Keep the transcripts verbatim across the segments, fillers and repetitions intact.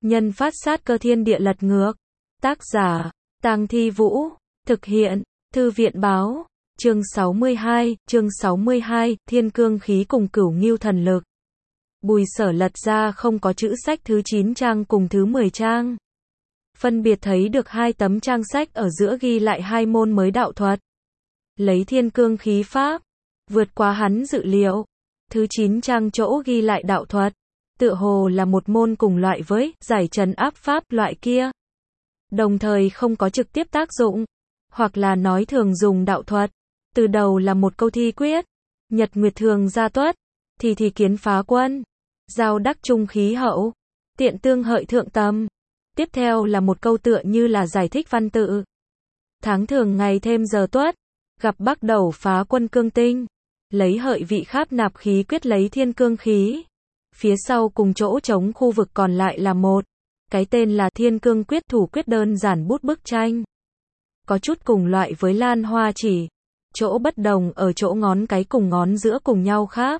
Nhân phát sát cơ thiên địa lật ngược. Tác giả, Tang Thi Vũ. Thực hiện, Thư viện Báo. Chương sáu mươi hai, chương sáu mươi hai, Thiên Cương Khí cùng Cửu Ngưu Thần Lực. Bùi Sở lật ra không có chữ sách thứ chín trang cùng thứ mười trang. Phân biệt thấy được hai tấm trang sách ở giữa ghi lại hai môn mới đạo thuật. Lấy Thiên Cương Khí pháp, vượt qua hắn dự liệu. Thứ chín trang chỗ ghi lại đạo thuật, tựa hồ là một môn cùng loại với giải trần áp pháp loại kia. Đồng thời không có trực tiếp tác dụng, hoặc là nói thường dùng đạo thuật. Từ đầu là một câu thi quyết, nhật nguyệt thường gia tuất, thì thì kiến phá quân, giao đắc trung khí hậu, tiện tương hợi thượng tâm. Tiếp theo là một câu tựa như là giải thích văn tự. Tháng thường ngày thêm giờ tuất, gặp bắc đầu phá quân cương tinh, lấy hợi vị kháp nạp khí quyết lấy thiên cương khí. Phía sau cùng chỗ trống khu vực còn lại là một cái tên là Thiên Cương Quyết thủ quyết đơn giản bút bức tranh. Có chút cùng loại với lan hoa chỉ, chỗ bất đồng ở chỗ ngón cái cùng ngón giữa cùng nhau khác.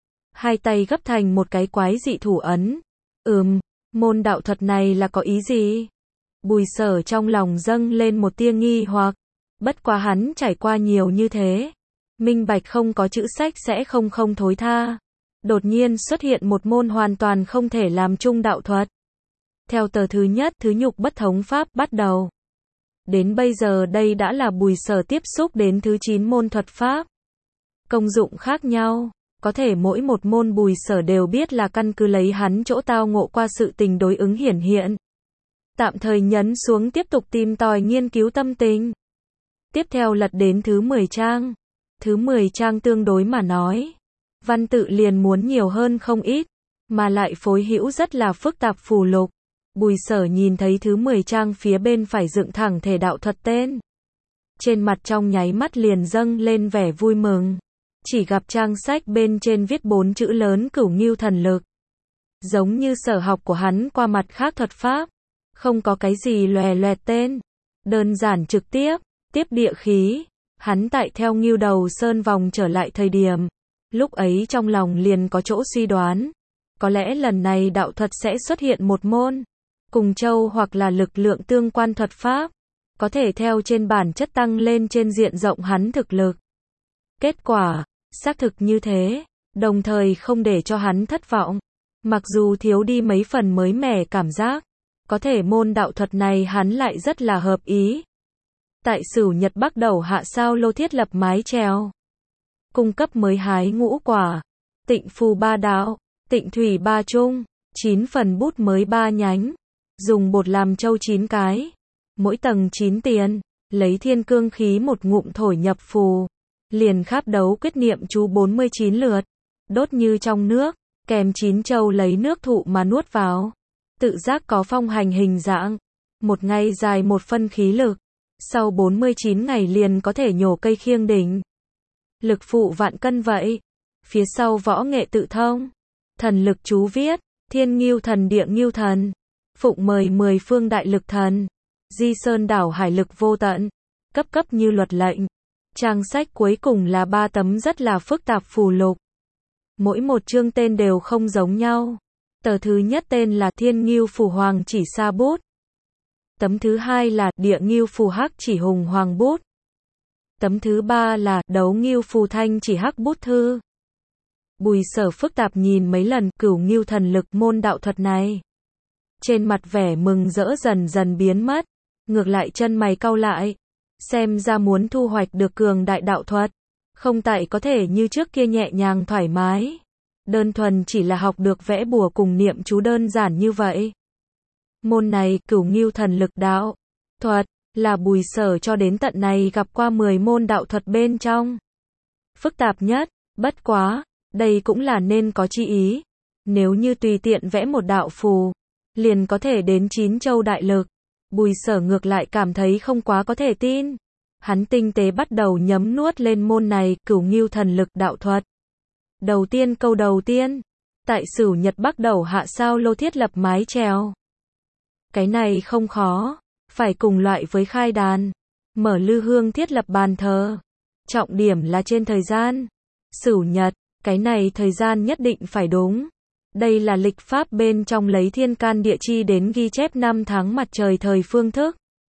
Hai tay gấp thành một cái quái dị thủ ấn. Ừm, môn đạo thuật này là có ý gì? Bùi Sở trong lòng dâng lên một tia nghi hoặc. Bất quá hắn trải qua nhiều như thế, minh bạch không có chữ sách sẽ không không thối tha. Đột nhiên xuất hiện một môn hoàn toàn không thể làm chung đạo thuật. Theo tờ thứ nhất thứ nhục bất thống pháp bắt đầu. Đến bây giờ đây đã là Bùi Sở tiếp xúc đến thứ chín môn thuật pháp. Công dụng khác nhau, có thể mỗi một môn Bùi Sở đều biết là căn cứ lấy hắn chỗ tao ngộ qua sự tình đối ứng hiển hiện. Tạm thời nhấn xuống tiếp tục tìm tòi nghiên cứu tâm tình. Tiếp theo lật đến thứ mười trang. Thứ mười trang tương đối mà nói, văn tự liền muốn nhiều hơn không ít, mà lại phối hữu rất là phức tạp phù lục. Bùi Sở nhìn thấy thứ mười trang phía bên phải dựng thẳng thể đạo thuật tên. Trên mặt trong nháy mắt liền dâng lên vẻ vui mừng. Chỉ gặp trang sách bên trên viết bốn chữ lớn Cửu Ngưu Thần Lực. Giống như sở học của hắn qua mặt khác thuật pháp. Không có cái gì lòe loẹt tên. Đơn giản trực tiếp, tiếp địa khí. Hắn tại theo Ngưu Đầu Sơn vòng trở lại thời điểm. Lúc ấy trong lòng liền có chỗ suy đoán. Có lẽ lần này đạo thuật sẽ xuất hiện một môn. Cùng châu hoặc là lực lượng tương quan thuật pháp. Có thể theo trên bản chất tăng lên trên diện rộng hắn thực lực. Kết quả, xác thực như thế, đồng thời không để cho hắn thất vọng. Mặc dù thiếu đi mấy phần mới mẻ cảm giác, có thể môn đạo thuật này hắn lại rất là hợp ý. Tại Sửu Nhật Bắc Đầu hạ sao lô thiết lập mái chèo. Cung cấp mới hái ngũ quả, tịnh phù ba đạo, tịnh thủy ba trung, chín phần bút mới ba nhánh. Dùng bột làm châu chín cái, mỗi tầng chín tiền, lấy thiên cương khí một ngụm thổi nhập phù. Liền kháp đấu quyết niệm chú bốn mươi chín lượt, đốt như trong nước, kèm chín châu lấy nước thụ mà nuốt vào. Tự giác có phong hành hình dạng, một ngày dài một phân khí lực, sau bốn mươi chín ngày liền có thể nhổ cây khiêng đỉnh. Lực phụ vạn cân vậy. Phía sau võ nghệ tự thông, thần lực chú viết, Thiên Ngưu Thần Địa Ngưu Thần, phụng mời mười phương đại lực thần, di sơn đảo hải lực vô tận, cấp cấp như luật lệnh. Trang sách cuối cùng là ba tấm rất là phức tạp phù lục. Mỗi một chương tên đều không giống nhau. Tờ thứ nhất tên là Thiên Ngưu Phù Hoàng Chỉ Sa Bút. Tấm thứ hai là Địa Ngưu Phù Hắc Chỉ Hùng Hoàng Bút. Tấm thứ ba là Đấu Ngưu Phù Thanh Chỉ Hắc Bút Thư. Bùi Sở phức tạp nhìn mấy lần Cửu Ngưu Thần Lực môn đạo thuật này. Trên mặt vẻ mừng rỡ dần dần biến mất. Ngược lại chân mày cau lại. Xem ra muốn thu hoạch được cường đại đạo thuật. Không tại có thể như trước kia nhẹ nhàng thoải mái. Đơn thuần chỉ là học được vẽ bùa cùng niệm chú đơn giản như vậy. Môn này Cửu Ngưu Thần Lực đạo thuật là Bùi Sở cho đến tận này gặp qua mười môn đạo thuật bên trong phức tạp nhất. Bất quá, đây cũng là nên có chi ý. Nếu như tùy tiện vẽ một đạo phù, liền có thể đến chín châu đại lực. Bùi Sở ngược lại cảm thấy không quá có thể tin. Hắn tinh tế bắt đầu nhấm nuốt lên môn này Cửu Ngưu Thần Lực đạo thuật. Đầu tiên câu đầu tiên, tại Sửu Nhật Bắc Đầu hạ sao lô thiết lập mái chèo. Cái này không khó, phải cùng loại với khai đàn, mở lư hương thiết lập bàn thờ. Trọng điểm là trên thời gian. Sửu Nhật, cái này thời gian nhất định phải đúng. Đây là lịch pháp bên trong lấy thiên can địa chi đến ghi chép năm tháng mặt trời thời phương thức.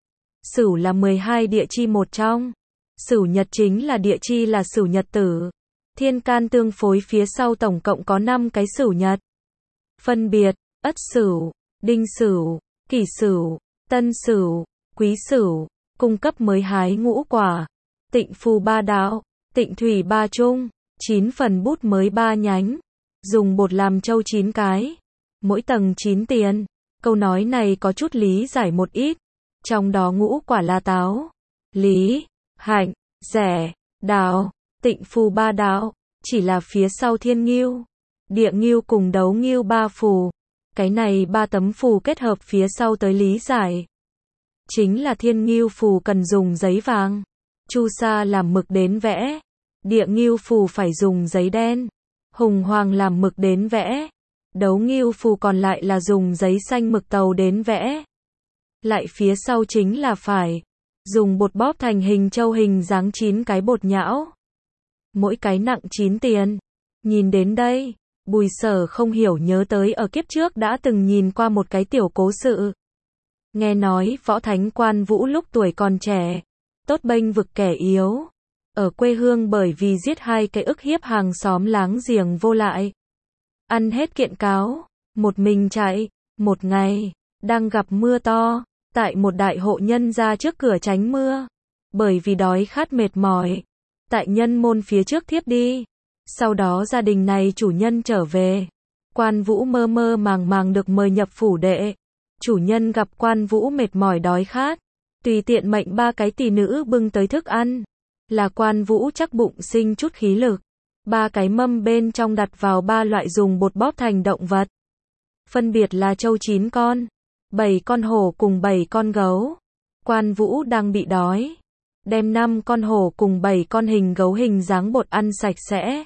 Sửu là mười hai địa chi một trong. Sửu nhật chính là địa chi là sửu nhật tử. Thiên can tương phối phía sau tổng cộng có năm cái sửu nhật. Phân biệt, Ất Sửu, Đinh Sửu, Kỷ Sửu, Tân Sửu, Quý Sửu, cung cấp mới hái ngũ quả. Tịnh phù ba đạo, tịnh thủy ba trung, chín phần bút mới ba nhánh. Dùng bột làm châu chín cái. Mỗi tầng chín tiền. Câu nói này có chút lý giải một ít. Trong đó ngũ quả là táo, lý, hạnh, rẻ, đào, tịnh phù ba đạo, chỉ là phía sau thiên ngưu, địa ngưu cùng đấu ngưu ba phù. Cái này ba tấm phù kết hợp phía sau tới lý giải. Chính là thiên ngưu phù cần dùng giấy vàng, chu sa làm mực đến vẽ, địa ngưu phù phải dùng giấy đen, hùng hoàng làm mực đến vẽ, đấu ngưu phù còn lại là dùng giấy xanh mực tàu đến vẽ. Lại phía sau chính là phải dùng bột bóp thành hình châu hình dáng chín cái bột nhão. Mỗi cái nặng chín tiền. Nhìn đến đây, Bùi Sở không hiểu nhớ tới ở kiếp trước đã từng nhìn qua một cái tiểu cố sự. Nghe nói Võ Thánh Quan Vũ lúc tuổi còn trẻ, tốt bênh vực kẻ yếu. Ở quê hương bởi vì giết hai cái ức hiếp hàng xóm láng giềng vô lại. Ăn hết kiện cáo, một mình chạy. Một ngày, đang gặp mưa to, tại một đại hộ nhân ra trước cửa tránh mưa. Bởi vì đói khát mệt mỏi, tại nhân môn phía trước thiếp đi. Sau đó gia đình này chủ nhân trở về. Quan Vũ mơ mơ màng màng được mời nhập phủ đệ. Chủ nhân gặp Quan Vũ mệt mỏi đói khát, tùy tiện mệnh ba cái tỳ nữ bưng tới thức ăn. Là Quan Vũ chắc bụng sinh chút khí lực. Ba cái mâm bên trong đặt vào ba loại dùng bột bóp thành động vật. Phân biệt là trâu chín con, bảy con hổ cùng bảy con gấu. Quan Vũ đang bị đói, đem năm con hổ cùng bảy con hình gấu hình dáng bột ăn sạch sẽ.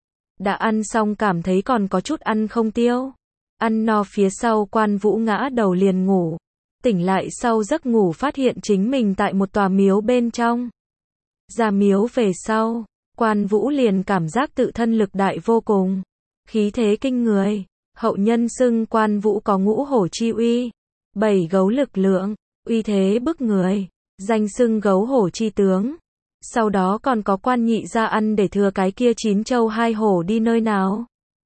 Đã ăn xong cảm thấy còn có chút ăn không tiêu. Ăn no phía sau Quan Vũ ngã đầu liền ngủ. Tỉnh lại sau giấc ngủ phát hiện chính mình tại một tòa miếu bên trong. Ra miếu về sau, Quan Vũ liền cảm giác tự thân lực đại vô cùng, khí thế kinh người. Hậu nhân xưng Quan Vũ có ngũ hổ chi uy, bảy gấu lực lượng, uy thế bức người, danh xưng gấu hổ chi tướng. Sau đó còn có Quan nhị ra ăn để thừa cái kia chín châu hai hổ đi nơi nào.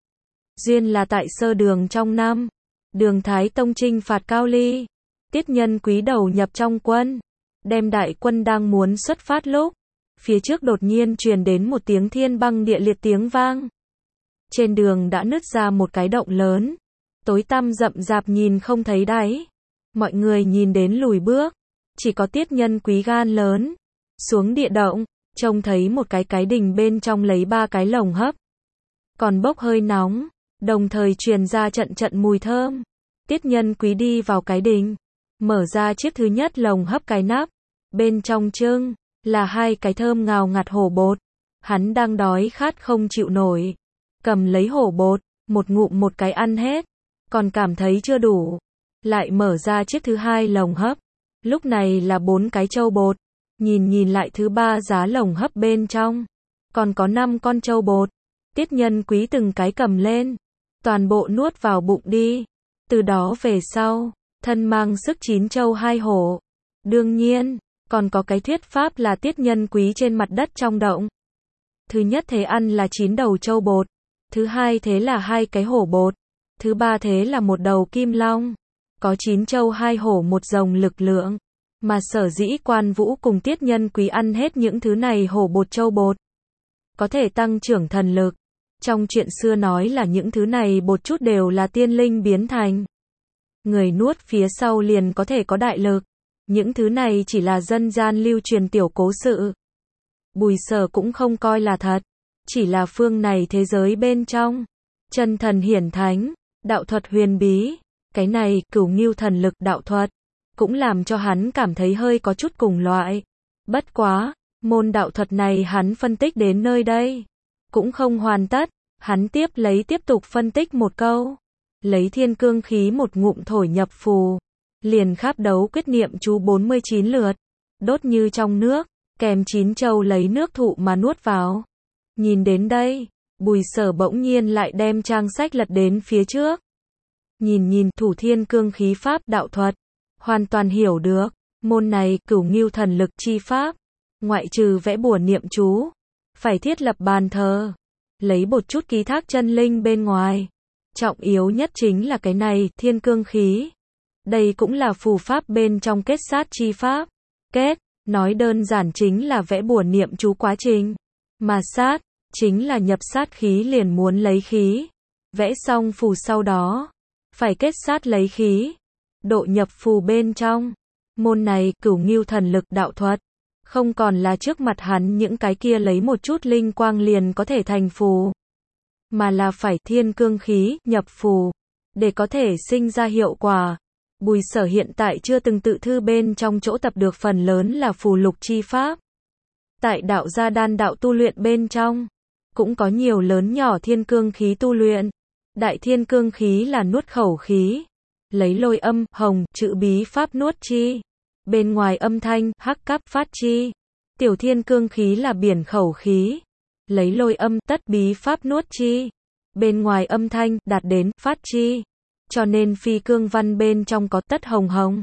Duyên là tại Sơ Đường trong năm, Đường Thái Tông chinh phạt Cao Ly, Tiết Nhân Quý đầu nhập trong quân, đem đại quân đang muốn xuất phát lúc, phía trước đột nhiên truyền đến một tiếng thiên băng địa liệt tiếng vang. Trên đường đã nứt ra một cái động lớn, tối tăm rậm rạp nhìn không thấy đáy. Mọi người nhìn đến lùi bước, chỉ có Tiết Nhân Quý gan lớn, xuống địa động, trông thấy một cái cái đình bên trong lấy ba cái lồng hấp, còn bốc hơi nóng, đồng thời truyền ra trận trận mùi thơm. Tiết Nhân Quý đi vào cái đình, mở ra chiếc thứ nhất lồng hấp cái nắp, bên trong trưng là hai cái thơm ngào ngạt hổ bột. Hắn đang đói khát không chịu nổi, cầm lấy hổ bột, một ngụm một cái ăn hết, còn cảm thấy chưa đủ, lại mở ra chiếc thứ hai lồng hấp, lúc này là bốn cái trâu bột, nhìn nhìn lại thứ ba giá lồng hấp bên trong, còn có năm con trâu bột. Tiết Nhân Quý từng cái cầm lên, toàn bộ nuốt vào bụng đi. Từ đó về sau, thân mang sức chín trâu hai hổ. Đương nhiên, còn có cái thuyết pháp là Tiết Nhân Quý trên mặt đất trong động. Thứ nhất thế ăn là chín đầu trâu bột, thứ hai thế là hai cái hổ bột, thứ ba thế là một đầu kim long. Có chín trâu hai hổ một rồng lực lượng, mà sở dĩ Quan Vũ cùng Tiết Nhân Quý ăn hết những thứ này hổ bột trâu bột, có thể tăng trưởng thần lực. Trong chuyện xưa nói là những thứ này bột chút đều là tiên linh biến thành. Người nuốt phía sau liền có thể có đại lực. Những thứ này chỉ là dân gian lưu truyền tiểu cố sự. Bùi Sở cũng không coi là thật, chỉ là phương này thế giới bên trong. Chân thần hiển thánh, đạo thuật huyền bí, cái này cửu ngưu thần lực đạo thuật, cũng làm cho hắn cảm thấy hơi có chút cùng loại. Bất quá, môn đạo thuật này hắn phân tích đến nơi đây cũng không hoàn tất, hắn tiếp lấy tiếp tục phân tích một câu. Lấy thiên cương khí một ngụm thổi nhập phù, liền kháp đấu quyết niệm chú bốn mươi chín lượt, đốt như trong nước, kèm chín châu lấy nước thụ mà nuốt vào. Nhìn đến đây, Bùi Sở bỗng nhiên lại đem trang sách lật đến phía trước. Nhìn nhìn thủ thiên cương khí pháp đạo thuật. Hoàn toàn hiểu được. Môn này cửu ngưu thần lực chi pháp. Ngoại trừ vẽ bùa niệm chú. Phải thiết lập bàn thờ. Lấy một chút ký thác chân linh bên ngoài. Trọng yếu nhất chính là cái này, thiên cương khí. Đây cũng là phù pháp bên trong kết sát chi pháp. Kết, nói đơn giản chính là vẽ bùa niệm chú quá trình. Mà sát, chính là nhập sát khí liền muốn lấy khí. Vẽ xong phù sau đó, phải kết sát lấy khí. Độ nhập phù bên trong. Môn này, cửu ngưu thần lực đạo thuật. Không còn là trước mặt hắn những cái kia lấy một chút linh quang liền có thể thành phù. Mà là phải thiên cương khí, nhập phù. Để có thể sinh ra hiệu quả. Bùi Sở hiện tại chưa từng tự thư bên trong chỗ tập được phần lớn là phù lục chi pháp. Tại đạo gia đan đạo tu luyện bên trong, cũng có nhiều lớn nhỏ thiên cương khí tu luyện. Đại thiên cương khí là nuốt khẩu khí. Lấy lôi âm, hồng, chữ bí pháp nuốt chi. Bên ngoài âm thanh, hắc cáp phát chi. Tiểu thiên cương khí là biển khẩu khí. Lấy lôi âm, tất bí pháp nuốt chi. Bên ngoài âm thanh, đạt đến, phát chi. Cho nên phi cương văn bên trong có tất hồng hồng.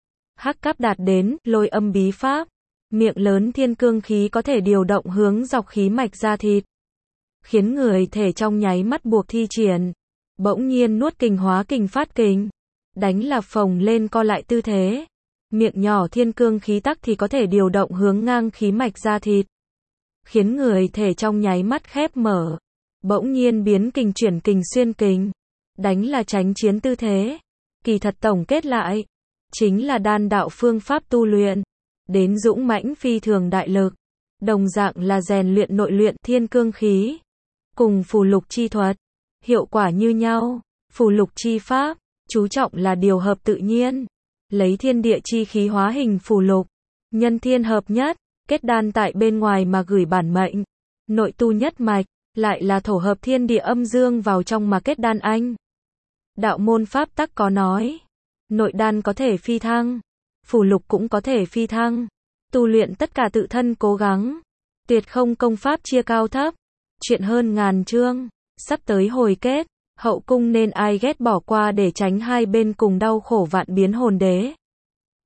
Hắc cáp đạt đến, lôi âm bí pháp. Miệng lớn thiên cương khí có thể điều động hướng dọc khí mạch ra thịt. Khiến người thể trong nháy mắt buộc thi triển. Bỗng nhiên nuốt kình hóa kình phát kình. Đánh là phồng lên co lại tư thế. Miệng nhỏ thiên cương khí tắc thì có thể điều động hướng ngang khí mạch ra thịt. Khiến người thể trong nháy mắt khép mở. Bỗng nhiên biến kình chuyển kình xuyên kình. Đánh là tránh chiến tư thế. Kỳ thật tổng kết lại. Chính là đan đạo phương pháp tu luyện. Đến dũng mãnh phi thường đại lực. Đồng dạng là rèn luyện nội luyện thiên cương khí. Cùng phù lục chi thuật. Hiệu quả như nhau. Phù lục chi pháp. Chú trọng là điều hợp tự nhiên. Lấy thiên địa chi khí hóa hình phù lục. Nhân thiên hợp nhất. Kết đan tại bên ngoài mà gửi bản mệnh. Nội tu nhất mạch. Lại là thổ hợp thiên địa âm dương vào trong mà kết đan anh. Đạo môn pháp tắc có nói. Nội đan có thể phi thăng. Phù lục cũng có thể phi thăng. Tu luyện tất cả tự thân cố gắng. Tuyệt không công pháp chia cao thấp. Chuyện hơn ngàn chương. Sắp tới hồi kết. Hậu cung nên ai ghét bỏ qua để tránh hai bên cùng đau khổ vạn biến hồn đế.